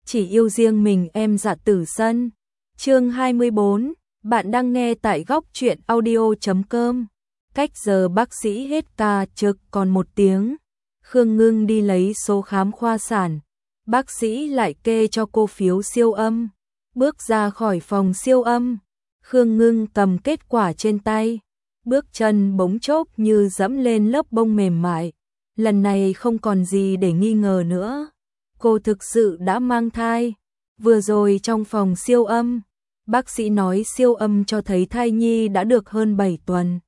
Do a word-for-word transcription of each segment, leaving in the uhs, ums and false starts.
chỉ yêu riêng mình em Dạ Tử Sân. Chương hai mươi bốn, bạn đang nghe tại góc truyện audio chấm com. Cách giờ bác sĩ hết ca trực còn một tiếng. Khương Ngưng đi lấy số khám khoa sản. Bác sĩ lại kê cho cô phiếu siêu âm. Bước ra khỏi phòng siêu âm. Khương Ngưng cầm kết quả trên tay. Bước chân bỗng chốc như dẫm lên lớp bông mềm mại. Lần này không còn gì để nghi ngờ nữa. Cô thực sự đã mang thai. Vừa rồi trong phòng siêu âm, bác sĩ nói siêu âm cho thấy thai nhi đã được hơn bảy tuần.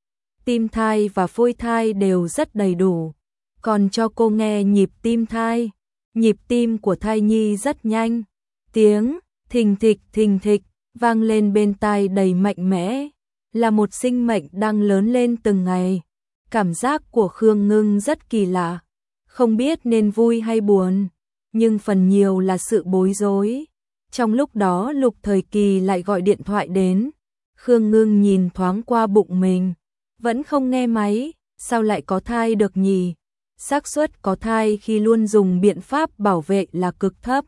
Tim thai và phôi thai đều rất đầy đủ. Còn cho cô nghe nhịp tim thai. Nhịp tim của thai nhi rất nhanh. Tiếng thình thịch thình thịch vang lên bên tai đầy mạnh mẽ. Là một sinh mệnh đang lớn lên từng ngày. Cảm giác của Khương Ngưng rất kỳ lạ. Không biết nên vui hay buồn. Nhưng phần nhiều là sự bối rối. Trong lúc đó Lục Thời Kỳ lại gọi điện thoại đến. Khương Ngưng nhìn thoáng qua bụng mình. Vẫn không nghe máy. Sao lại có thai được nhỉ? Xác suất có thai khi luôn dùng biện pháp bảo vệ là cực thấp.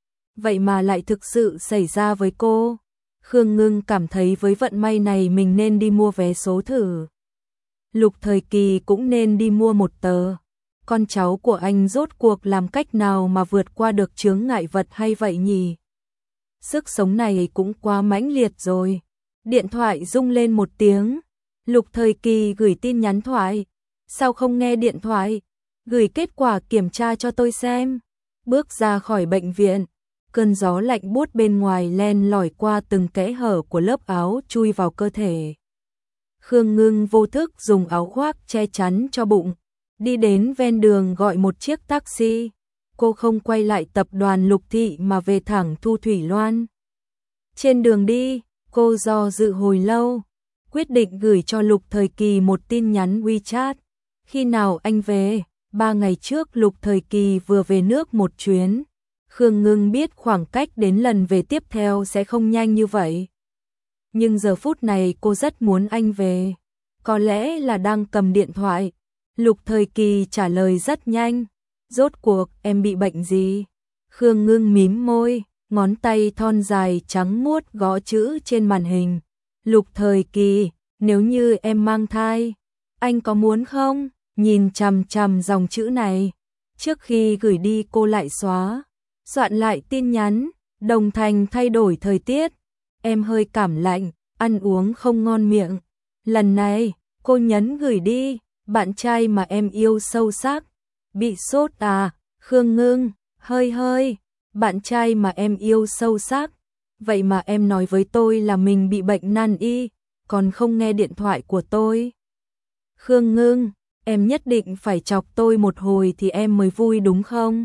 Vậy mà lại thực sự xảy ra với cô. Khương Ngưng cảm thấy với vận may này mình nên đi mua vé số thử. Lục Thời Kỳ cũng nên đi mua một tờ. Con cháu của anh rốt cuộc làm cách nào mà vượt qua được chướng ngại vật hay vậy nhỉ? Sức sống này cũng quá mãnh liệt rồi. Điện thoại rung lên một tiếng. Lục Thời Kỳ gửi tin nhắn thoại. Sao không nghe điện thoại? Gửi kết quả kiểm tra cho tôi xem. Bước ra khỏi bệnh viện. Cơn gió lạnh buốt bên ngoài len lỏi qua từng kẽ hở của lớp áo chui vào cơ thể. Khương Ngưng vô thức dùng áo khoác che chắn cho bụng. Đi đến ven đường gọi một chiếc taxi. Cô không quay lại tập đoàn Lục Thị mà về thẳng Thu Thủy Loan. Trên đường đi, cô do dự hồi lâu. Quyết định gửi cho Lục Thời Kỳ một tin nhắn WeChat. Khi nào anh về? Ba ngày trước Lục Thời Kỳ vừa về nước một chuyến. Khương Ngưng biết khoảng cách đến lần về tiếp theo sẽ không nhanh như vậy. Nhưng giờ phút này cô rất muốn anh về. Có lẽ là đang cầm điện thoại. Lục Thời Kỳ trả lời rất nhanh. Rốt cuộc em bị bệnh gì? Khương Ngưng mím môi, ngón tay thon dài trắng muốt gõ chữ trên màn hình. Lục Thời Kỳ, nếu như em mang thai, anh có muốn không? Nhìn chằm chằm dòng chữ này. Trước khi gửi đi cô lại xóa. Soạn lại tin nhắn, đồng thành thay đổi thời tiết. Em hơi cảm lạnh, ăn uống không ngon miệng. Lần này, cô nhấn gửi đi. Bạn trai mà em yêu sâu sắc. Bị sốt à? Khương Ngưng, hơi hơi. Bạn trai mà em yêu sâu sắc. Vậy mà em nói với tôi là mình bị bệnh nan y, còn không nghe điện thoại của tôi. Khương Ngưng, em nhất định phải chọc tôi một hồi thì em mới vui đúng không?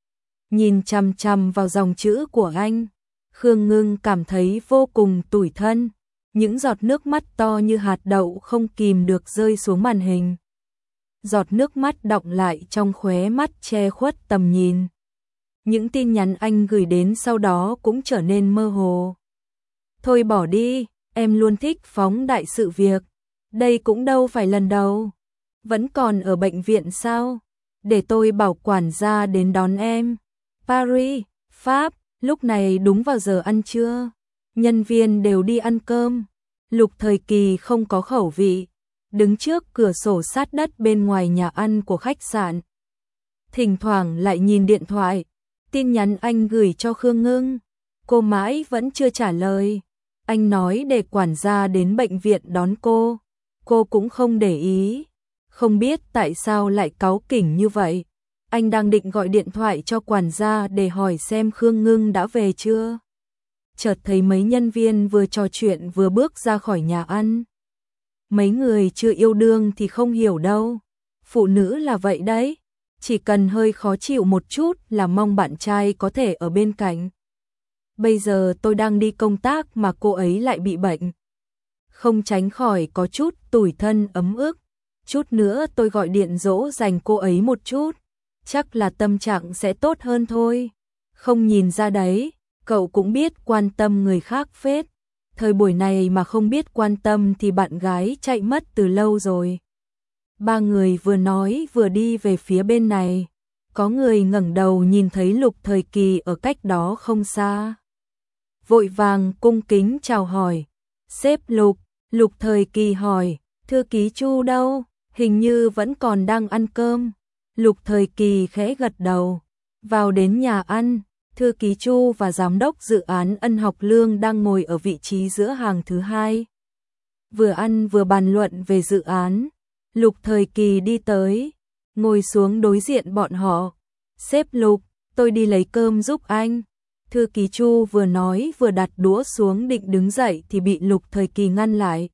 Nhìn chằm chằm vào dòng chữ của anh, Khương Ngưng cảm thấy vô cùng tủi thân. Những giọt nước mắt to như hạt đậu không kìm được rơi xuống màn hình. Giọt nước mắt đọng lại trong khóe mắt che khuất tầm nhìn. Những tin nhắn anh gửi đến sau đó cũng trở nên mơ hồ. Thôi bỏ đi, em luôn thích phóng đại sự việc. Đây cũng đâu phải lần đầu. Vẫn còn ở bệnh viện sao? Để tôi bảo quản gia đến đón em. Paris, Pháp, lúc này đúng vào giờ ăn trưa. Nhân viên đều đi ăn cơm. Lục Thời Kỳ không có khẩu vị. Đứng trước cửa sổ sát đất bên ngoài nhà ăn của khách sạn. Thỉnh thoảng lại nhìn điện thoại. Tin nhắn anh gửi cho Khương Ngưng. Cô mãi vẫn chưa trả lời. Anh nói để quản gia đến bệnh viện đón cô. Cô cũng không để ý. Không biết tại sao lại cáu kỉnh như vậy. Anh đang định gọi điện thoại cho quản gia để hỏi xem Khương Ngưng đã về chưa. Chợt thấy mấy nhân viên vừa trò chuyện vừa bước ra khỏi nhà ăn. Mấy người chưa yêu đương thì không hiểu đâu. Phụ nữ là vậy đấy. Chỉ cần hơi khó chịu một chút là mong bạn trai có thể ở bên cạnh. Bây giờ tôi đang đi công tác mà cô ấy lại bị bệnh. Không tránh khỏi có chút tủi thân ấm ức. Chút nữa tôi gọi điện dỗ dành cô ấy một chút. Chắc là tâm trạng sẽ tốt hơn thôi. Không nhìn ra đấy, cậu cũng biết quan tâm người khác phết. Thời buổi này mà không biết quan tâm thì bạn gái chạy mất từ lâu rồi. Ba người vừa nói vừa đi về phía bên này. có người ngẩng đầu nhìn thấy Lục Thời Kỳ ở cách đó không xa. Vội vàng cung kính chào hỏi. Sếp Lục, Lục Thời Kỳ hỏi, thư ký Chu đâu? Hình như vẫn còn đang ăn cơm. Lục Thời Kỳ khẽ gật đầu. Vào đến nhà ăn, thư ký Chu và giám đốc dự án Ân Học Lương đang ngồi ở vị trí giữa hàng thứ hai. Vừa ăn vừa bàn luận về dự án. Lục Thời Kỳ đi tới, ngồi xuống đối diện bọn họ. Sếp Lục, tôi đi lấy cơm giúp anh. Thư ký Chu vừa nói vừa đặt đũa xuống định đứng dậy thì bị Lục Thời Kỳ ngăn lại.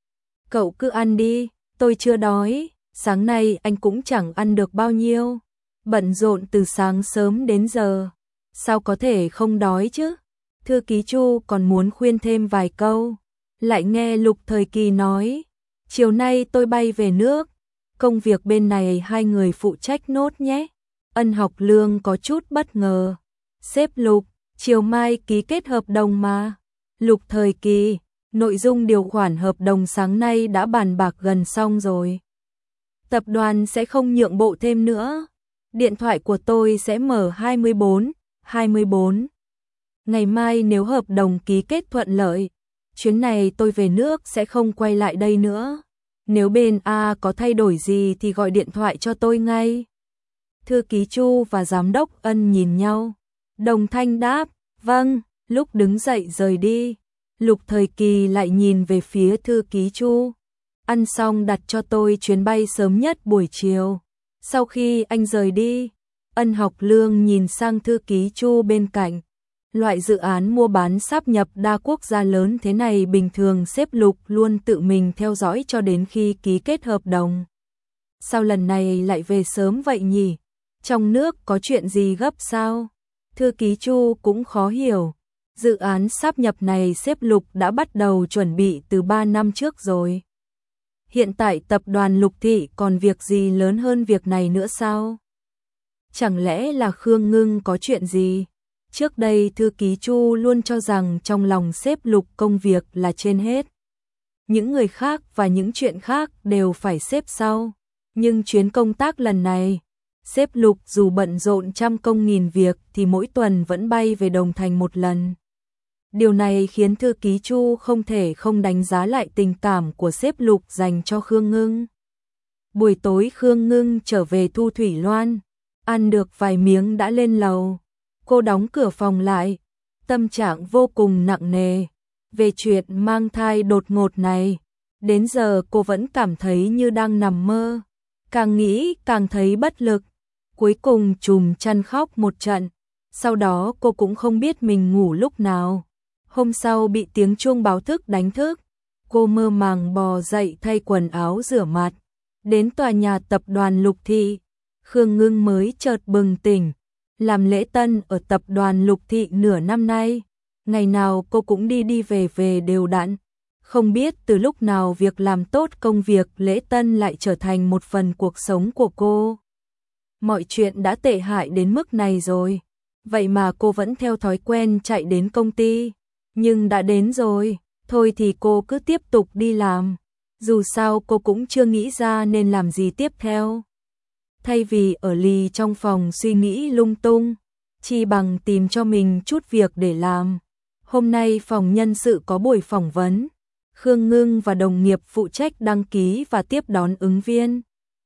Cậu cứ ăn đi, tôi chưa đói, sáng nay anh cũng chẳng ăn được bao nhiêu. Bận rộn từ sáng sớm đến giờ, sao có thể không đói chứ? Thư ký Chu còn muốn khuyên thêm vài câu, lại nghe Lục Thời Kỳ nói, chiều nay tôi bay về nước, công việc bên này hai người phụ trách nốt nhé. Ân Học Lương có chút bất ngờ. Sếp Lục, chiều mai ký kết hợp đồng mà. Lục Thời Kỳ, nội dung điều khoản hợp đồng sáng nay đã bàn bạc gần xong rồi. Tập đoàn sẽ không nhượng bộ thêm nữa. Điện thoại của tôi sẽ mở hai mươi bốn, hai mươi bốn. Ngày mai nếu hợp đồng ký kết thuận lợi, chuyến này tôi về nước sẽ không quay lại đây nữa. Nếu bên A có thay đổi gì thì gọi điện thoại cho tôi ngay. Thư ký Chu và giám đốc Ân nhìn nhau, đồng thanh đáp, vâng, lúc đứng dậy rời đi. Lục Thời Kỳ lại nhìn về phía thư ký Chu. Ăn xong đặt cho tôi chuyến bay sớm nhất buổi chiều. Sau khi anh rời đi, Ân Học Lương nhìn sang thư ký Chu bên cạnh. Loại dự án mua bán sáp nhập đa quốc gia lớn thế này bình thường sếp Lục luôn tự mình theo dõi cho đến khi ký kết hợp đồng. Sao lần này lại về sớm vậy nhỉ? Trong nước có chuyện gì gấp sao? Thư ký Chu cũng khó hiểu. Dự án sáp nhập này sếp Lục đã bắt đầu chuẩn bị từ ba năm trước rồi. Hiện tại tập đoàn Lục Thị còn việc gì lớn hơn việc này nữa sao? Chẳng lẽ là Khương Ngưng có chuyện gì? Trước đây thư ký Chu luôn cho rằng trong lòng sếp Lục công việc là trên hết. Những người khác và những chuyện khác đều phải xếp sau. Nhưng chuyến công tác lần này, sếp Lục dù bận rộn trăm công nghìn việc thì mỗi tuần vẫn bay về Đồng Thành một lần. Điều này khiến thư ký Chu không thể không đánh giá lại tình cảm của sếp Lục dành cho Khương Ngưng. Buổi tối Khương Ngưng trở về Thu Thủy Loan, ăn được vài miếng đã lên lầu. Cô đóng cửa phòng lại, tâm trạng vô cùng nặng nề. Về chuyện mang thai đột ngột này, đến giờ cô vẫn cảm thấy như đang nằm mơ. Càng nghĩ càng thấy bất lực. Cuối cùng trùm chăn khóc một trận. Sau đó cô cũng không biết mình ngủ lúc nào. Hôm sau bị tiếng chuông báo thức đánh thức. Cô mơ màng bò dậy thay quần áo rửa mặt. Đến tòa nhà tập đoàn Lục Thị, Khương Ngưng mới chợt bừng tỉnh. Làm lễ tân ở tập đoàn Lục Thị nửa năm nay, ngày nào cô cũng đi đi về về đều đặn. Không biết từ lúc nào việc làm tốt công việc lễ tân lại trở thành một phần cuộc sống của cô. Mọi chuyện đã tệ hại đến mức này rồi, vậy mà cô vẫn theo thói quen chạy đến công ty. Nhưng đã đến rồi, thôi thì cô cứ tiếp tục đi làm. Dù sao cô cũng chưa nghĩ ra nên làm gì tiếp theo. Thay vì ở lì trong phòng suy nghĩ lung tung, chi bằng tìm cho mình chút việc để làm. Hôm nay phòng nhân sự có buổi phỏng vấn. Khương Ngưng và đồng nghiệp phụ trách đăng ký và tiếp đón ứng viên.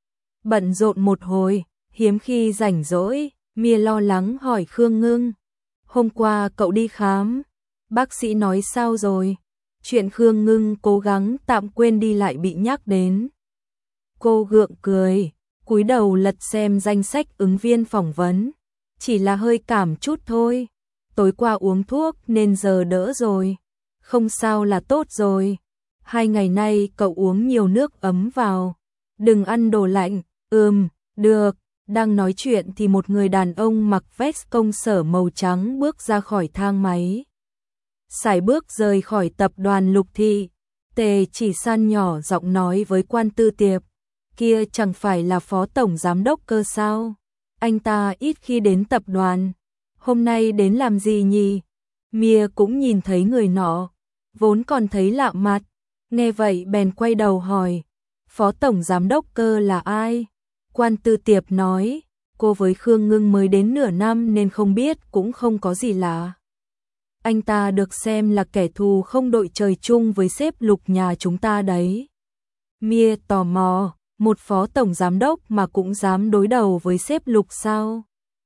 Bận rộn một hồi, hiếm khi rảnh rỗi, Mia lo lắng hỏi Khương Ngưng. Hôm qua cậu đi khám, bác sĩ nói sao rồi? Chuyện Khương Ngưng cố gắng tạm quên đi lại bị nhắc đến. Cô gượng cười, cúi đầu lật xem danh sách ứng viên phỏng vấn. Chỉ là hơi cảm chút thôi. Tối qua uống thuốc nên giờ đỡ rồi. Không sao là tốt rồi. Hai ngày nay cậu uống nhiều nước ấm vào. Đừng ăn đồ lạnh. Ừm, được. Đang nói chuyện thì một người đàn ông mặc vest công sở màu trắng bước ra khỏi thang máy. Sải bước rời khỏi tập đoàn Lục Thị. Tề Chỉ San nhỏ giọng nói với Quan Tư Tiệp. Kia chẳng phải là phó tổng giám đốc cơ sao? Anh ta ít khi đến tập đoàn. Hôm nay đến làm gì nhỉ? Mia cũng nhìn thấy người nọ, vốn còn thấy lạ mặt. Nghe vậy bèn quay đầu hỏi, phó tổng giám đốc cơ là ai? Quan Tư Tiệp nói, cô với Khương Ngưng mới đến nửa năm nên không biết cũng không có gì lạ. Anh ta được xem là kẻ thù không đội trời chung với sếp Lục nhà chúng ta đấy. Mia tò mò, một phó tổng giám đốc mà cũng dám đối đầu với sếp Lục sao?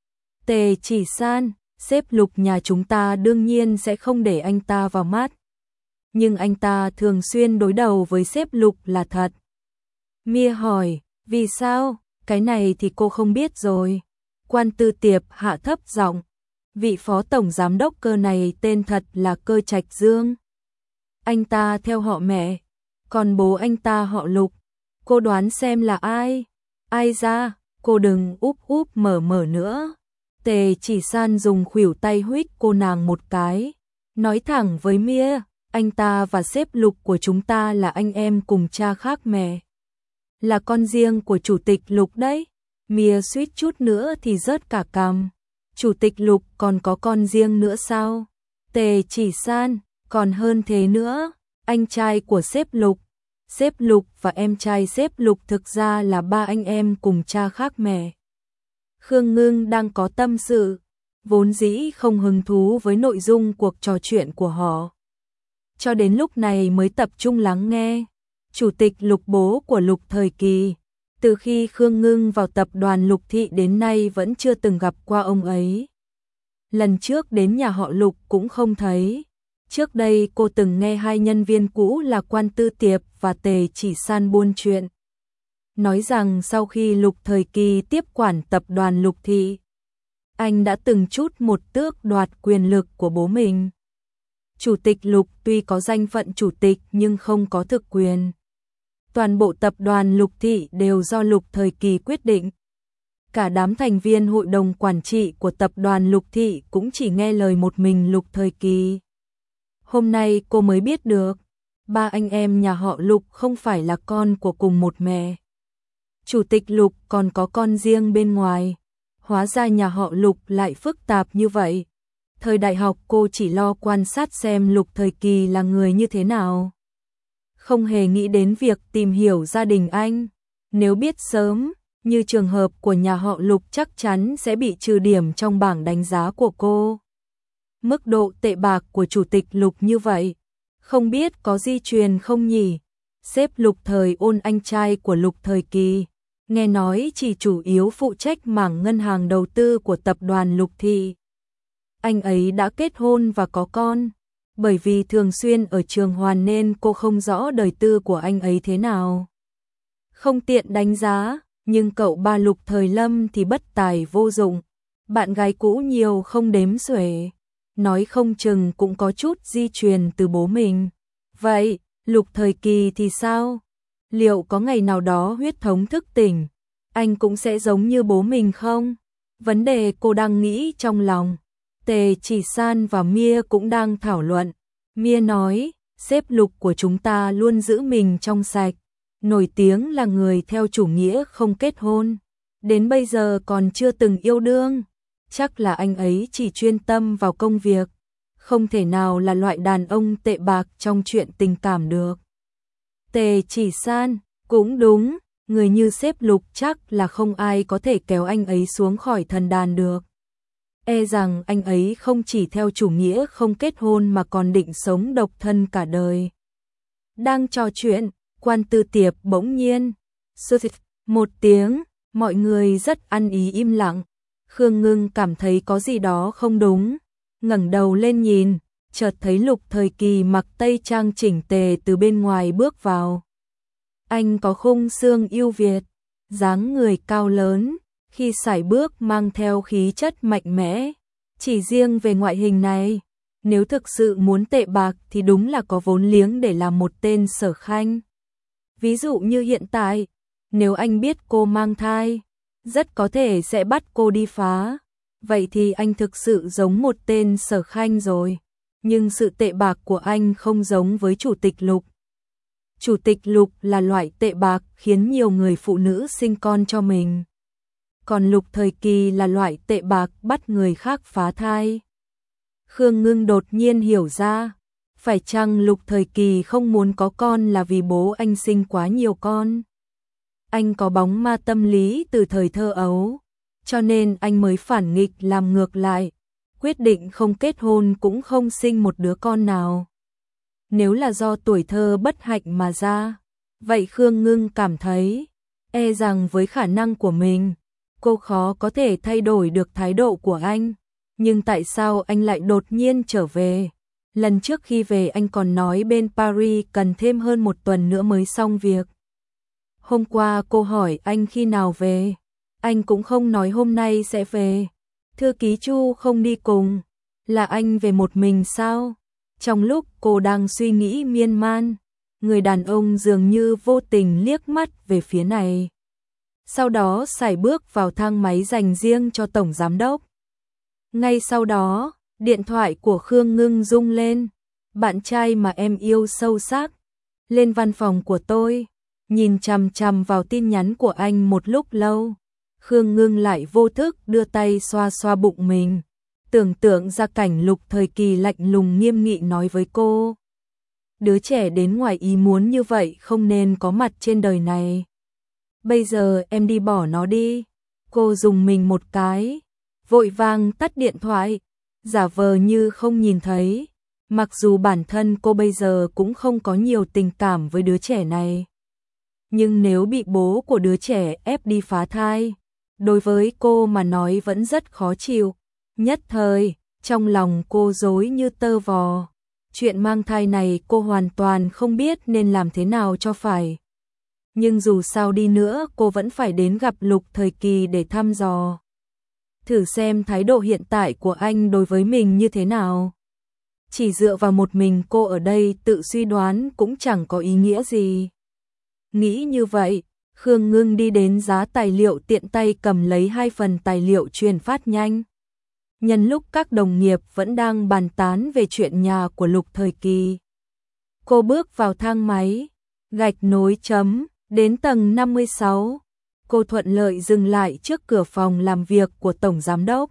Tề Chỉ San, sếp Lục nhà chúng ta đương nhiên sẽ không để anh ta vào mắt. Nhưng anh ta thường xuyên đối đầu với sếp Lục là thật. Mia hỏi, vì sao? Cái này thì cô không biết rồi. Quan Tư Tiệp hạ thấp giọng. Vị phó tổng giám đốc Cơ này tên thật là Cơ Trạch Dương. Anh ta theo họ mẹ, còn bố anh ta họ Lục. Cô đoán xem là ai? Ai ra? Cô đừng úp úp mở mở nữa. Tề Chỉ San dùng khuỷu tay huých cô nàng một cái, nói thẳng với Mia, anh ta và sếp Lục của chúng ta là anh em cùng cha khác mẹ. Là con riêng của chủ tịch Lục đấy. Mia suýt chút nữa thì rớt cả cằm. Chủ tịch Lục còn có con riêng nữa sao? Tề Chỉ San, còn hơn thế nữa, anh trai của sếp Lục. Sếp Lục và em trai sếp Lục thực ra là ba anh em cùng cha khác mẹ. Khương Ngưng đang có tâm sự, vốn dĩ không hứng thú với nội dung cuộc trò chuyện của họ. Cho đến lúc này mới tập trung lắng nghe. Chủ tịch Lục bố của Lục thời kỳ. Từ khi Khương Ngưng vào tập đoàn Lục Thị đến nay vẫn chưa từng gặp qua ông ấy. Lần trước đến nhà họ Lục cũng không thấy. Trước đây cô từng nghe hai nhân viên cũ là Quan Tư Tiệp và Tề Chỉ San buôn chuyện. Nói rằng sau khi Lục thời kỳ tiếp quản tập đoàn Lục Thị, anh đã từng chút một tước đoạt quyền lực của bố mình. Chủ tịch Lục tuy có danh phận chủ tịch nhưng không có thực quyền. Toàn bộ tập đoàn Lục Thị đều do Lục thời kỳ quyết định. Cả đám thành viên hội đồng quản trị của tập đoàn Lục Thị cũng chỉ nghe lời một mình Lục thời kỳ. Hôm nay cô mới biết được, ba anh em nhà họ Lục không phải là con của cùng một mẹ. Chủ tịch Lục còn có con riêng bên ngoài. Hóa ra nhà họ Lục lại phức tạp như vậy. Thời đại học cô chỉ lo quan sát xem Lục thời kỳ là người như thế nào. Không hề nghĩ đến việc tìm hiểu gia đình anh. Nếu biết sớm, như trường hợp của nhà họ Lục chắc chắn sẽ bị trừ điểm trong bảng đánh giá của cô. Mức độ tệ bạc của chủ tịch Lục như vậy, không biết có di truyền không nhỉ? Sếp Lục thời Ôn anh trai của Lục thời kỳ, nghe nói chỉ chủ yếu phụ trách mảng ngân hàng đầu tư của tập đoàn Lục Thị. Anh ấy đã kết hôn và có con. Bởi vì thường xuyên ở trường Hoàn nên cô không rõ đời tư của anh ấy thế nào. Không tiện đánh giá, nhưng cậu ba Lục thời Lâm thì bất tài vô dụng. Bạn gái cũ nhiều không đếm xuể. Nói không chừng cũng có chút di truyền từ bố mình. Vậy, Lục thời kỳ thì sao? Liệu có ngày nào đó huyết thống thức tỉnh, anh cũng sẽ giống như bố mình không? Vấn đề cô đang nghĩ trong lòng. Tề Chỉ San và Mia cũng đang thảo luận. Mia nói, sếp Lục của chúng ta luôn giữ mình trong sạch, nổi tiếng là người theo chủ nghĩa không kết hôn, đến bây giờ còn chưa từng yêu đương. Chắc là anh ấy chỉ chuyên tâm vào công việc, không thể nào là loại đàn ông tệ bạc trong chuyện tình cảm được. Tề Chỉ San, cũng đúng, người như sếp Lục chắc là không ai có thể kéo anh ấy xuống khỏi thần đàn được. E rằng anh ấy không chỉ theo chủ nghĩa không kết hôn mà còn định sống độc thân cả đời. Đang trò chuyện, Quan Tư Tiệp bỗng nhiên một tiếng, mọi người rất ăn ý im lặng. Khương Ngưng cảm thấy có gì đó không đúng, ngẩng đầu lên nhìn, chợt thấy Lục thời kỳ mặc tây trang chỉnh tề từ bên ngoài bước vào. Anh có khung xương yêu Việt, dáng người cao lớn, khi sải bước mang theo khí chất mạnh mẽ. Chỉ riêng về ngoại hình này, nếu thực sự muốn tệ bạc thì đúng là có vốn liếng để làm một tên Sở Khanh. Ví dụ như hiện tại, nếu anh biết cô mang thai, rất có thể sẽ bắt cô đi phá. Vậy thì anh thực sự giống một tên Sở Khanh rồi. Nhưng sự tệ bạc của anh không giống với Chủ tịch Lục. Chủ tịch Lục là loại tệ bạc khiến nhiều người phụ nữ sinh con cho mình. Còn Lục thời kỳ là loại tệ bạc bắt người khác phá thai. Khương Ngưng đột nhiên hiểu ra, phải chăng Lục thời kỳ không muốn có con là vì bố anh sinh quá nhiều con? Anh có bóng ma tâm lý từ thời thơ ấu, cho nên anh mới phản nghịch làm ngược lại, quyết định không kết hôn cũng không sinh một đứa con nào. Nếu là do tuổi thơ bất hạnh mà ra, vậy Khương Ngưng cảm thấy, e rằng với khả năng của mình, cô khó có thể thay đổi được thái độ của anh. Nhưng tại sao anh lại đột nhiên trở về? Lần trước khi về anh còn nói bên Paris cần thêm hơn một tuần nữa mới xong việc. Hôm qua cô hỏi anh khi nào về, anh cũng không nói hôm nay sẽ về. Thư ký Chu không đi cùng, là anh về một mình sao? Trong lúc cô đang suy nghĩ miên man, người đàn ông dường như vô tình liếc mắt về phía này. Sau đó sải bước vào thang máy dành riêng cho tổng giám đốc. Ngay sau đó, điện thoại của Khương Ngưng rung lên. Bạn trai mà em yêu sâu sắc, lên văn phòng của tôi, nhìn chằm chằm vào tin nhắn của anh một lúc lâu. Khương Ngưng lại vô thức đưa tay xoa xoa bụng mình, tưởng tượng ra cảnh Lục Thời Kỳ lạnh lùng nghiêm nghị nói với cô. Đứa trẻ đến ngoài ý muốn như vậy không nên có mặt trên đời này. Bây giờ em đi bỏ nó đi. Cô dùng mình một cái, vội vàng tắt điện thoại, giả vờ như không nhìn thấy. Mặc dù bản thân cô bây giờ cũng không có nhiều tình cảm với đứa trẻ này. Nhưng nếu bị bố của đứa trẻ ép đi phá thai, đối với cô mà nói vẫn rất khó chịu. Nhất thời, trong lòng cô rối như tơ vò. Chuyện mang thai này cô hoàn toàn không biết nên làm thế nào cho phải. Nhưng dù sao đi nữa cô vẫn phải đến gặp Lục Thời Kỳ để thăm dò. Thử xem thái độ hiện tại của anh đối với mình như thế nào. Chỉ dựa vào một mình cô ở đây tự suy đoán cũng chẳng có ý nghĩa gì. Nghĩ như vậy, Khương Ngưng đi đến giá tài liệu tiện tay cầm lấy hai phần tài liệu truyền phát nhanh. Nhân lúc các đồng nghiệp vẫn đang bàn tán về chuyện nhà của Lục Thời Kỳ, cô bước vào thang máy, gạch nối chấm, đến tầng năm mươi sáu. Cô thuận lợi dừng lại trước cửa phòng làm việc của tổng giám đốc.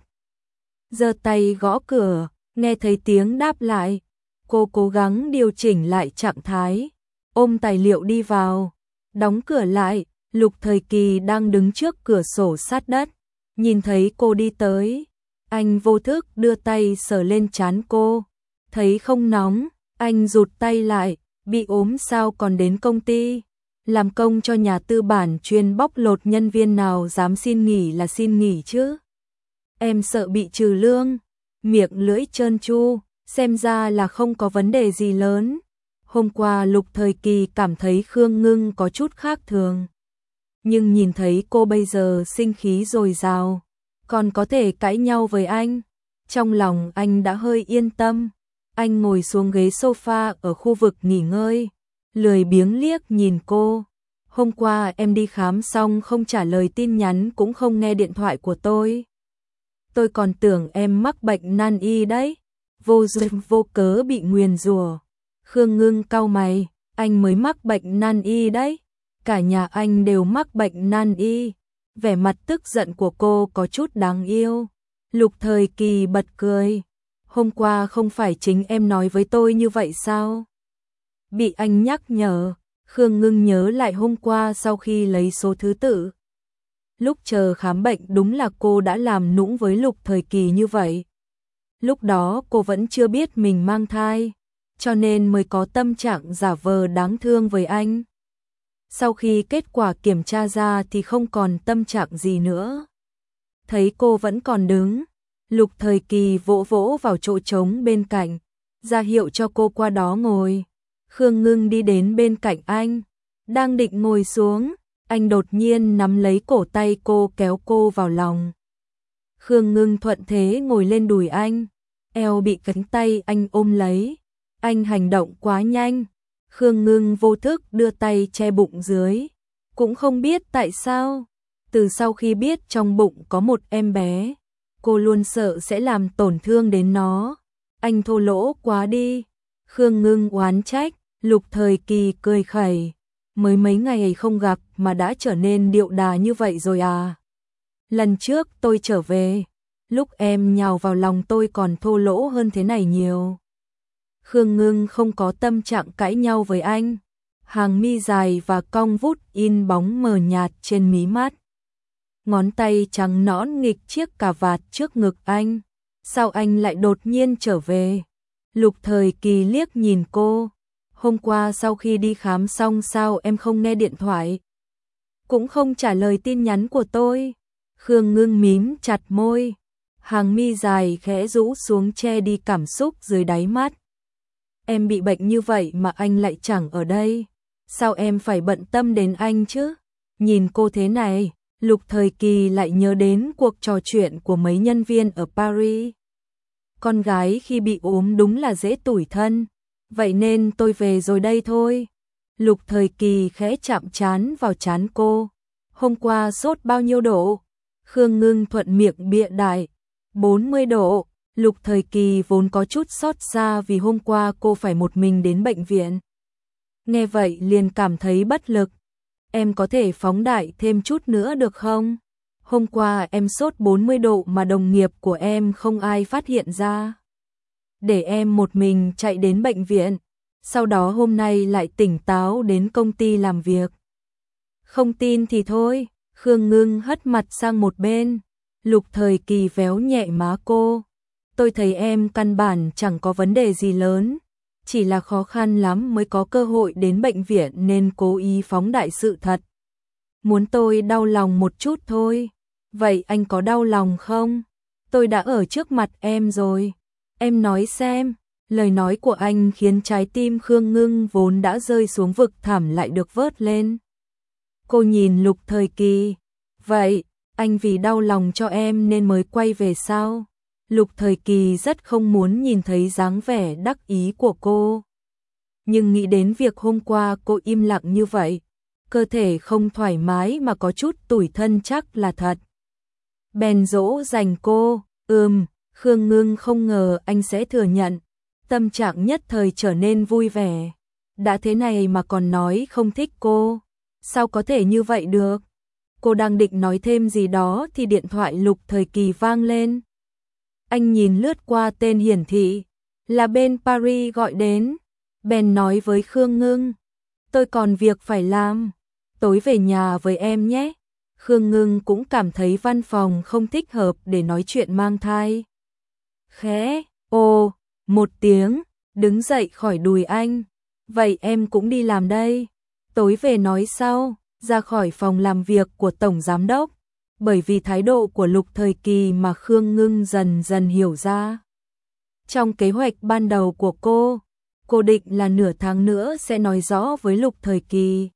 Giơ tay gõ cửa, nghe thấy tiếng đáp lại. Cô cố gắng điều chỉnh lại trạng thái, ôm tài liệu đi vào, đóng cửa lại. Lục Thời Kỳ đang đứng trước cửa sổ sát đất, nhìn thấy cô đi tới, anh vô thức đưa tay sờ lên trán cô, thấy không nóng, anh rụt tay lại, bị ốm sao còn đến công ty, làm công cho nhà tư bản chuyên bóc lột nhân viên nào dám xin nghỉ là xin nghỉ chứ. Em sợ bị trừ lương, miệng lưỡi trơn tru, xem ra là không có vấn đề gì lớn. Hôm qua Lục Thời Kỳ cảm thấy Khương Ngưng có chút khác thường. Nhưng nhìn thấy cô bây giờ sinh khí dồi dào, còn có thể cãi nhau với anh, trong lòng anh đã hơi yên tâm. Anh ngồi xuống ghế sofa ở khu vực nghỉ ngơi, lười biếng liếc nhìn cô. Hôm qua em đi khám xong không trả lời tin nhắn cũng không nghe điện thoại của tôi. Tôi còn tưởng em mắc bệnh nan y đấy, vô duyên vô cớ bị nguyền rủa. Khương Ngưng cau mày, anh mới mắc bệnh nan y đấy. Cả nhà anh đều mắc bệnh nan y. Vẻ mặt tức giận của cô có chút đáng yêu. Lục Thời Kỳ bật cười. Hôm qua không phải chính em nói với tôi như vậy sao? Bị anh nhắc nhở, Khương Ngưng nhớ lại hôm qua sau khi lấy số thứ tự. Lúc chờ khám bệnh đúng là cô đã làm nũng với Lục Thời Kỳ như vậy. Lúc đó cô vẫn chưa biết mình mang thai, cho nên mới có tâm trạng giả vờ đáng thương với anh. Sau khi kết quả kiểm tra ra thì không còn tâm trạng gì nữa. Thấy cô vẫn còn đứng, Lục Thời Kỳ vỗ vỗ vào chỗ trống bên cạnh, ra hiệu cho cô qua đó ngồi. Khương Ngưng đi đến bên cạnh anh, đang định ngồi xuống, anh đột nhiên nắm lấy cổ tay cô kéo cô vào lòng. Khương Ngưng thuận thế ngồi lên đùi anh, eo bị cánh tay anh ôm lấy. Anh hành động quá nhanh, Khương Ngưng vô thức đưa tay che bụng dưới, cũng không biết tại sao. Từ sau khi biết trong bụng có một em bé, cô luôn sợ sẽ làm tổn thương đến nó. Anh thô lỗ quá đi. Khương Ngưng oán trách. Lục Thời Kỳ cười khẩy. Mới mấy ngày không gặp mà đã trở nên điệu đà như vậy rồi à? Lần trước tôi trở về, lúc em nhào vào lòng tôi còn thô lỗ hơn thế này nhiều. Khương Ngưng không có tâm trạng cãi nhau với anh. Hàng mi dài và cong vút in bóng mờ nhạt trên mí mắt. ngón tay trắng nõn nghịch chiếc cà vạt trước ngực anh. Sao anh lại đột nhiên trở về? Lục Thời Kỳ liếc nhìn cô. Hôm qua sau khi đi khám xong sao em không nghe điện thoại? Cũng không trả lời tin nhắn của tôi. Khương Ngưng mím chặt môi. Hàng mi dài khẽ rũ xuống che đi cảm xúc dưới đáy mắt. Em bị bệnh như vậy mà anh lại chẳng ở đây. Sao em phải bận tâm đến anh chứ? Nhìn cô thế này, Lục Thời Kỳ lại nhớ đến cuộc trò chuyện của mấy nhân viên ở Paris. Con gái khi bị ốm đúng là dễ tủi thân. Vậy nên tôi về rồi đây thôi. Lục Thời Kỳ khẽ chạm trán vào trán cô. Hôm qua sốt bao nhiêu độ? Khương Ngưng thuận miệng bịa đại. bốn mươi độ. Lục Thời Kỳ vốn có chút xót xa vì hôm qua cô phải một mình đến bệnh viện. Nghe vậy liền cảm thấy bất lực. Em có thể phóng đại thêm chút nữa được không? Hôm qua em sốt bốn mươi độ mà đồng nghiệp của em không ai phát hiện ra. Để em một mình chạy đến bệnh viện, sau đó hôm nay lại tỉnh táo đến công ty làm việc. Không tin thì thôi, Khương Ngưng hất mặt sang một bên. Lục Thời Kỳ véo nhẹ má cô. Tôi thấy em căn bản chẳng có vấn đề gì lớn, chỉ là khó khăn lắm mới có cơ hội đến bệnh viện nên cố ý phóng đại sự thật. Muốn tôi đau lòng một chút thôi. Vậy anh có đau lòng không? Tôi đã ở trước mặt em rồi. Em nói xem. Lời nói của anh khiến trái tim Khương Ngưng vốn đã rơi xuống vực thẳm lại được vớt lên. Cô nhìn Lục Thời Kỳ. Vậy, anh vì đau lòng cho em nên mới quay về sao? Lục Thời Kỳ rất không muốn nhìn thấy dáng vẻ đắc ý của cô. Nhưng nghĩ đến việc hôm qua cô im lặng như vậy, cơ thể không thoải mái mà có chút tủi thân chắc là thật. Bèn dỗ dành cô. Ừm, Khương Ngưng không ngờ anh sẽ thừa nhận. Tâm trạng nhất thời trở nên vui vẻ. Đã thế này mà còn nói không thích cô. Sao có thể như vậy được? Cô đang định nói thêm gì đó thì điện thoại Lục Thời Kỳ vang lên. Anh nhìn lướt qua tên hiển thị. Là bên Paris gọi đến. Bèn nói với Khương Ngưng. Tôi còn việc phải làm. Tối về nhà với em nhé. Khương Ngưng cũng cảm thấy văn phòng không thích hợp để nói chuyện mang thai. Khẽ, ồ, một tiếng, đứng dậy khỏi đùi anh. Vậy em cũng đi làm đây. Tối về nói sau, ra khỏi phòng làm việc của Tổng Giám Đốc. Bởi vì thái độ của Lục Thời Kỳ mà Khương Ngưng dần dần hiểu ra. Trong kế hoạch ban đầu của cô, cô định là nửa tháng nữa sẽ nói rõ với Lục Thời Kỳ.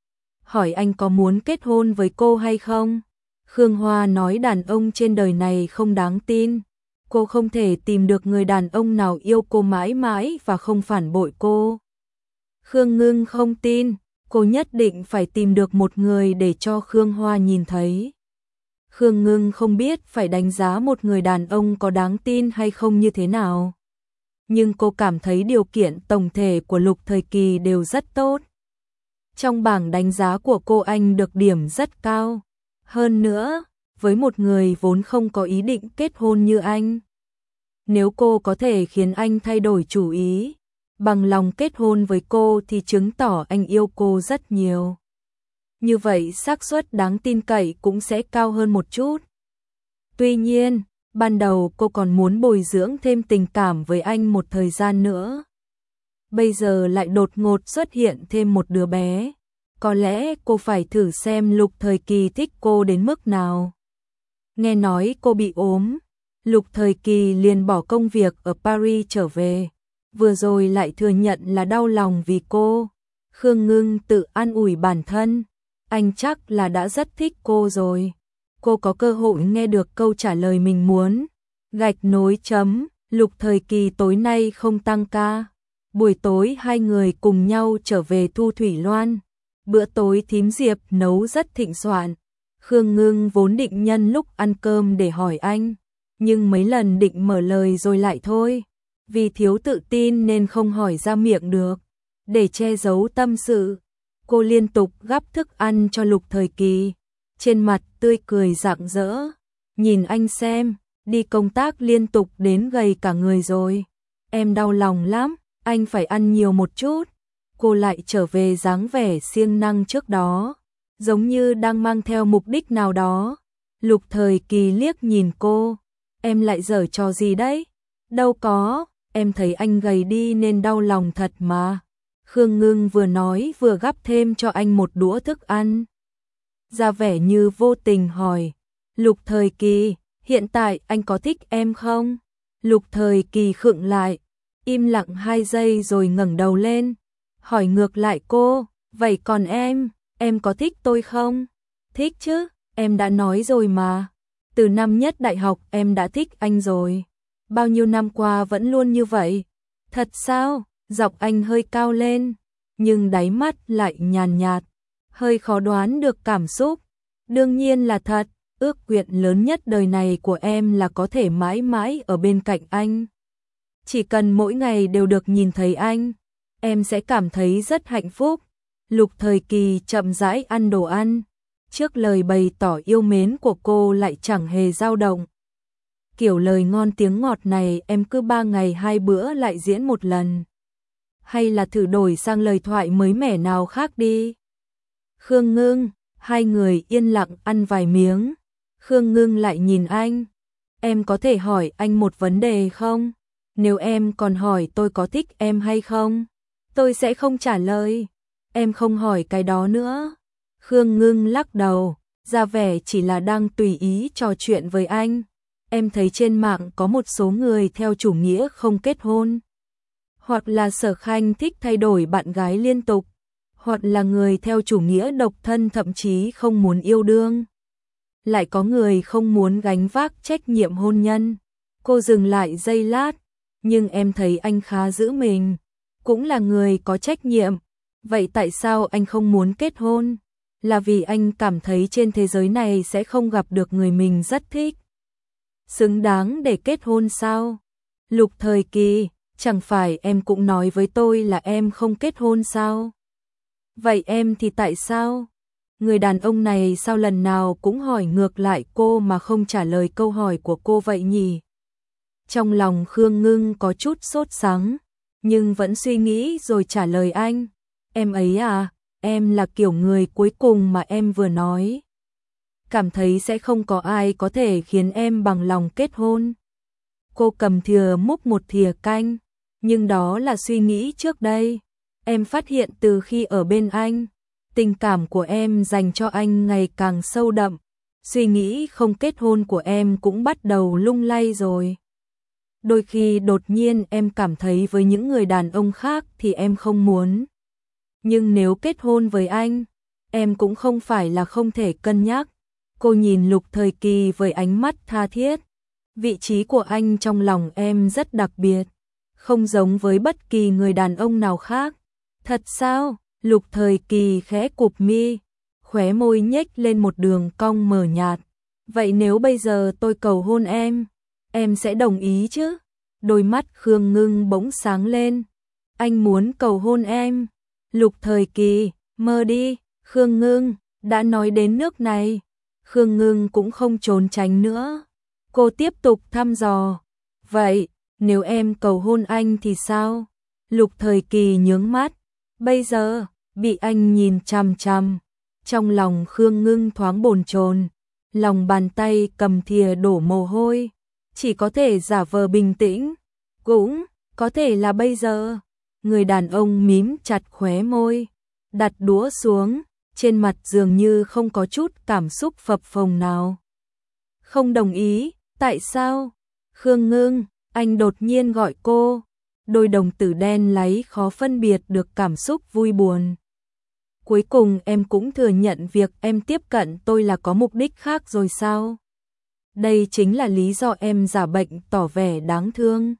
Hỏi anh có muốn kết hôn với cô hay không? Khương Hoa nói đàn ông trên đời này không đáng tin. Cô không thể tìm được người đàn ông nào yêu cô mãi mãi và không phản bội cô. Khương Ngưng không tin, cô nhất định phải tìm được một người để cho Khương Hoa nhìn thấy. Khương Ngưng không biết phải đánh giá một người đàn ông có đáng tin hay không như thế nào. Nhưng cô cảm thấy điều kiện tổng thể của Lục Thời Kỳ đều rất tốt. Trong bảng đánh giá của cô anh được điểm rất cao. Hơn nữa, với một người vốn không có ý định kết hôn như anh, nếu cô có thể khiến anh thay đổi chủ ý, bằng lòng kết hôn với cô thì chứng tỏ anh yêu cô rất nhiều. Như vậy xác suất đáng tin cậy cũng sẽ cao hơn một chút. Tuy nhiên, ban đầu cô còn muốn bồi dưỡng thêm tình cảm với anh một thời gian nữa. Bây giờ lại đột ngột xuất hiện thêm một đứa bé. Có lẽ cô phải thử xem Lục Thời Kỳ thích cô đến mức nào. Nghe nói cô bị ốm, Lục Thời Kỳ liền bỏ công việc ở Paris trở về. Vừa rồi lại thừa nhận là đau lòng vì cô. Khương Ngưng tự an ủi bản thân. Anh chắc là đã rất thích cô rồi. Cô có cơ hội nghe được câu trả lời mình muốn. Gạch nối chấm, Lục Thời Kỳ tối nay không tăng ca. Buổi tối hai người cùng nhau trở về Thu Thủy Loan. Bữa tối thím Diệp nấu rất thịnh soạn. Khương Ngưng vốn định nhân lúc ăn cơm để hỏi anh, nhưng mấy lần định mở lời rồi lại thôi. Vì thiếu tự tin nên không hỏi ra miệng được. Để che giấu tâm sự, cô liên tục gắp thức ăn cho Lục Thời Kỳ. Trên mặt tươi cười rạng rỡ. Nhìn anh xem, đi công tác liên tục đến gầy cả người rồi. Em đau lòng lắm, anh phải ăn nhiều một chút. Cô lại trở về dáng vẻ siêng năng trước đó, giống như đang mang theo mục đích nào đó. Lục Thời Kỳ liếc nhìn cô, em lại giở trò gì đấy? Đâu có, em thấy anh gầy đi nên đau lòng thật mà. Khương Ngưng vừa nói vừa gắp thêm cho anh một đũa thức ăn. Ra vẻ như vô tình hỏi, Lục Thời Kỳ, hiện tại anh có thích em không? Lục Thời Kỳ khựng lại, im lặng hai giây rồi ngẩng đầu lên, hỏi ngược lại cô, vậy còn em, em có thích tôi không? Thích chứ, em đã nói rồi mà. Từ năm nhất đại học em đã thích anh rồi. Bao nhiêu năm qua vẫn luôn như vậy. Thật sao? Giọng anh hơi cao lên, nhưng đáy mắt lại nhàn nhạt, hơi khó đoán được cảm xúc. Đương nhiên là thật, ước nguyện lớn nhất đời này của em là có thể mãi mãi ở bên cạnh anh. Chỉ cần mỗi ngày đều được nhìn thấy anh, em sẽ cảm thấy rất hạnh phúc. Lục Thời Kỳ chậm rãi ăn đồ ăn, trước lời bày tỏ yêu mến của cô lại chẳng hề dao động. Kiểu lời ngon tiếng ngọt này em cứ ba ngày hai bữa lại diễn một lần. Hay là thử đổi sang lời thoại mới mẻ nào khác đi. Khương Ngưng, hai người yên lặng ăn vài miếng. Khương Ngưng lại nhìn anh. Em có thể hỏi anh một vấn đề không? Nếu em còn hỏi tôi có thích em hay không, tôi sẽ không trả lời. Em không hỏi cái đó nữa. Khương Ngưng lắc đầu, ra vẻ chỉ là đang tùy ý trò chuyện với anh. Em thấy trên mạng có một số người theo chủ nghĩa không kết hôn. Hoặc là Sở Khanh thích thay đổi bạn gái liên tục. Hoặc là người theo chủ nghĩa độc thân thậm chí không muốn yêu đương. Lại có người không muốn gánh vác trách nhiệm hôn nhân. Cô dừng lại giây lát, nhưng em thấy anh khá giữ mình, cũng là người có trách nhiệm. Vậy tại sao anh không muốn kết hôn? Là vì anh cảm thấy trên thế giới này sẽ không gặp được người mình rất thích, xứng đáng để kết hôn sao? Lục Thời Kỳ, chẳng phải em cũng nói với tôi là em không kết hôn sao? Vậy em thì tại sao? Người đàn ông này sao lần nào cũng hỏi ngược lại cô mà không trả lời câu hỏi của cô vậy nhỉ? Trong lòng Khương Ngưng có chút sốt sắng, nhưng vẫn suy nghĩ rồi trả lời anh. Em ấy à, em là kiểu người cuối cùng mà em vừa nói. Cảm thấy sẽ không có ai có thể khiến em bằng lòng kết hôn. Cô cầm thìa múc một thìa canh, nhưng đó là suy nghĩ trước đây. Em phát hiện từ khi ở bên anh, tình cảm của em dành cho anh ngày càng sâu đậm. Suy nghĩ không kết hôn của em cũng bắt đầu lung lay rồi. Đôi khi đột nhiên em cảm thấy với những người đàn ông khác thì em không muốn. Nhưng nếu kết hôn với anh, em cũng không phải là không thể cân nhắc. Cô nhìn Lục Thời Kỳ với ánh mắt tha thiết. Vị trí của anh trong lòng em rất đặc biệt, không giống với bất kỳ người đàn ông nào khác. Thật sao? Lục Thời Kỳ khẽ cụp mi, khóe môi nhếch lên một đường cong mờ nhạt. Vậy nếu bây giờ tôi cầu hôn em, em sẽ đồng ý chứ? Đôi mắt Khương Ngưng bỗng sáng lên. Anh muốn cầu hôn em? Lục Thời Kỳ, mơ đi. Khương Ngưng, đã nói đến nước này, Khương Ngưng cũng không trốn tránh nữa. Cô tiếp tục thăm dò. Vậy, nếu em cầu hôn anh thì sao? Lục Thời Kỳ nhướng mắt. Bây giờ, bị anh nhìn chằm chằm, trong lòng Khương Ngưng thoáng bồn chồn, lòng bàn tay cầm thìa đổ mồ hôi, chỉ có thể giả vờ bình tĩnh. Cũng có thể là bây giờ. Người đàn ông mím chặt khóe môi, đặt đũa xuống, trên mặt dường như không có chút cảm xúc phập phồng nào. Không đồng ý, tại sao? Khương Ngưng, anh đột nhiên gọi cô. Đôi đồng tử đen láy khó phân biệt được cảm xúc vui buồn. Cuối cùng em cũng thừa nhận việc em tiếp cận tôi là có mục đích khác rồi sao? Đây chính là lý do em giả bệnh tỏ vẻ đáng thương.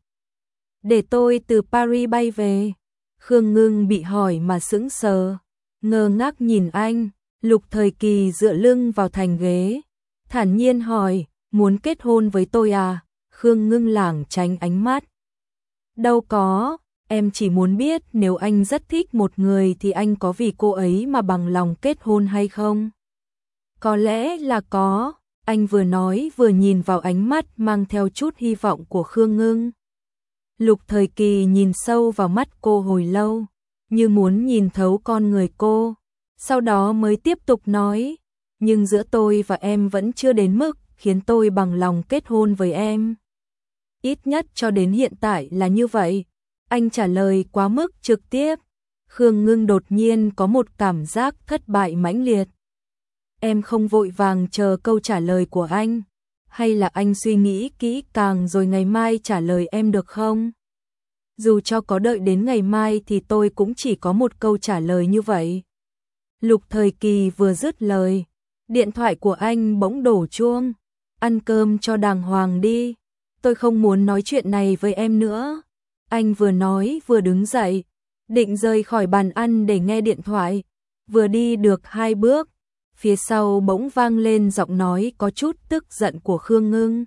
Để tôi từ Paris bay về. Khương Ngưng bị hỏi mà sững sờ, ngơ ngác nhìn anh. Lục Thời Kỳ dựa lưng vào thành ghế, thản nhiên hỏi, muốn kết hôn với tôi à? Khương Ngưng lảng tránh ánh mắt. Đâu có, em chỉ muốn biết nếu anh rất thích một người thì anh có vì cô ấy mà bằng lòng kết hôn hay không? Có lẽ là có, anh vừa nói vừa nhìn vào ánh mắt mang theo chút hy vọng của Khương Ngưng. Lục Thời Kỳ nhìn sâu vào mắt cô hồi lâu, như muốn nhìn thấu con người cô, sau đó mới tiếp tục nói, nhưng giữa tôi và em vẫn chưa đến mức khiến tôi bằng lòng kết hôn với em. Ít nhất cho đến hiện tại là như vậy. Anh trả lời quá mức trực tiếp. Khương Ngưng đột nhiên có một cảm giác thất bại mãnh liệt. Em không vội vàng chờ câu trả lời của anh, hay là anh suy nghĩ kỹ càng rồi ngày mai trả lời em được không? Dù cho có đợi đến ngày mai thì tôi cũng chỉ có một câu trả lời như vậy. Lục Thời Kỳ vừa dứt lời, điện thoại của anh bỗng đổ chuông. Ăn cơm cho đàng hoàng đi, tôi không muốn nói chuyện này với em nữa. Anh vừa nói vừa đứng dậy, định rời khỏi bàn ăn để nghe điện thoại. Vừa đi được hai bước, phía sau bỗng vang lên giọng nói có chút tức giận của Khương Ngưng.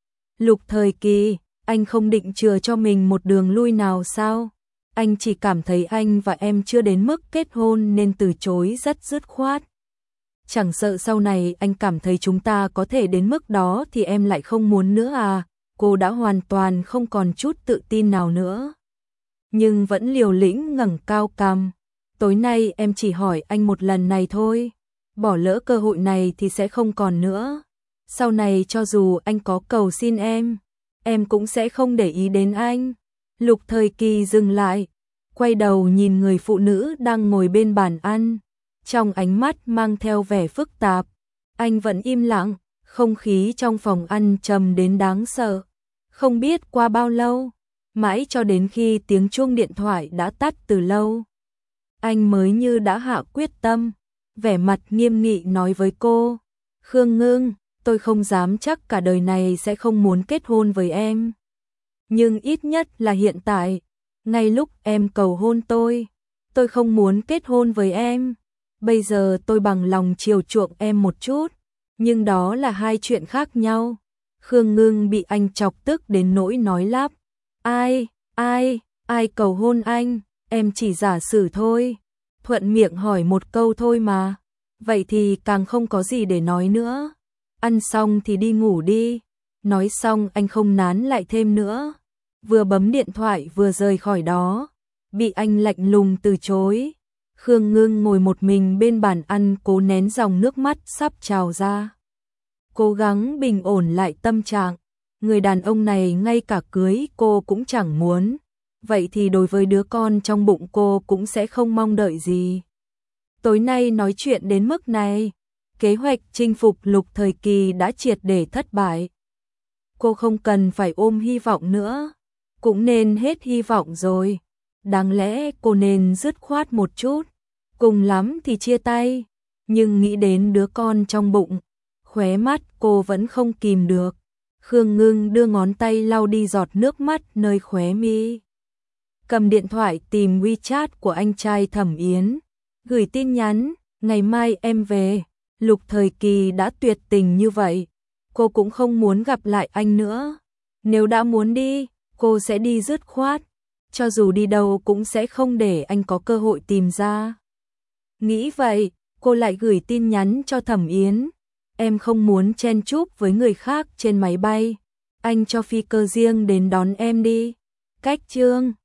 Lục Thời Kỳ, anh không định chừa cho mình một đường lui nào sao? Anh chỉ cảm thấy anh và em chưa đến mức kết hôn nên từ chối rất dứt khoát. Chẳng sợ sau này anh cảm thấy chúng ta có thể đến mức đó thì em lại không muốn nữa à? Cô đã hoàn toàn không còn chút tự tin nào nữa, nhưng vẫn liều lĩnh ngẩng cao cằm. Tối nay em chỉ hỏi anh một lần này thôi, bỏ lỡ cơ hội này thì sẽ không còn nữa. Sau này cho dù anh có cầu xin em, em cũng sẽ không để ý đến anh. Lục Thời Kỳ dừng lại, quay đầu nhìn người phụ nữ đang ngồi bên bàn ăn, trong ánh mắt mang theo vẻ phức tạp. Anh vẫn im lặng, không khí trong phòng ăn trầm đến đáng sợ. Không biết qua bao lâu, mãi cho đến khi tiếng chuông điện thoại đã tắt từ lâu, anh mới như đã hạ quyết tâm, vẻ mặt nghiêm nghị nói với cô: Khương Ngưng, tôi không dám chắc cả đời này sẽ không muốn kết hôn với em. Nhưng ít nhất là hiện tại, ngay lúc em cầu hôn tôi, tôi không muốn kết hôn với em. Bây giờ tôi bằng lòng chiều chuộng em một chút, nhưng đó là hai chuyện khác nhau. Khương Ngưng bị anh chọc tức đến nỗi nói lắp: Ai, ai, ai cầu hôn anh, em chỉ giả sử thôi. Thuận miệng hỏi một câu thôi mà. Vậy thì càng không có gì để nói nữa. Ăn xong thì đi ngủ đi. Nói xong anh không nán lại thêm nữa, vừa bấm điện thoại vừa rời khỏi đó, bị anh lạnh lùng từ chối. Khương Ngưng ngồi một mình bên bàn ăn cố nén dòng nước mắt sắp trào ra, cố gắng bình ổn lại tâm trạng. Người đàn ông này ngay cả cưới cô cũng chẳng muốn, vậy thì đối với đứa con trong bụng cô cũng sẽ không mong đợi gì. Tối nay nói chuyện đến mức này, kế hoạch chinh phục Lục Thời Kỳ đã triệt để thất bại. Cô không cần phải ôm hy vọng nữa, cũng nên hết hy vọng rồi. Đáng lẽ cô nên dứt khoát một chút, cùng lắm thì chia tay. Nhưng nghĩ đến đứa con trong bụng, khóe mắt cô vẫn không kìm được. Khương Ngưng đưa ngón tay lau đi giọt nước mắt nơi khóe mi, cầm điện thoại tìm WeChat của anh trai Thẩm Yến, gửi tin nhắn: ngày mai em về. Lục Thời Kỳ đã tuyệt tình như vậy, cô cũng không muốn gặp lại anh nữa. Nếu đã muốn đi, cô sẽ đi dứt khoát, cho dù đi đâu cũng sẽ không để anh có cơ hội tìm ra. Nghĩ vậy, cô lại gửi tin nhắn cho Thẩm Yến: em không muốn chen chúc với người khác trên máy bay, anh cho phi cơ riêng đến đón em đi. Cách chương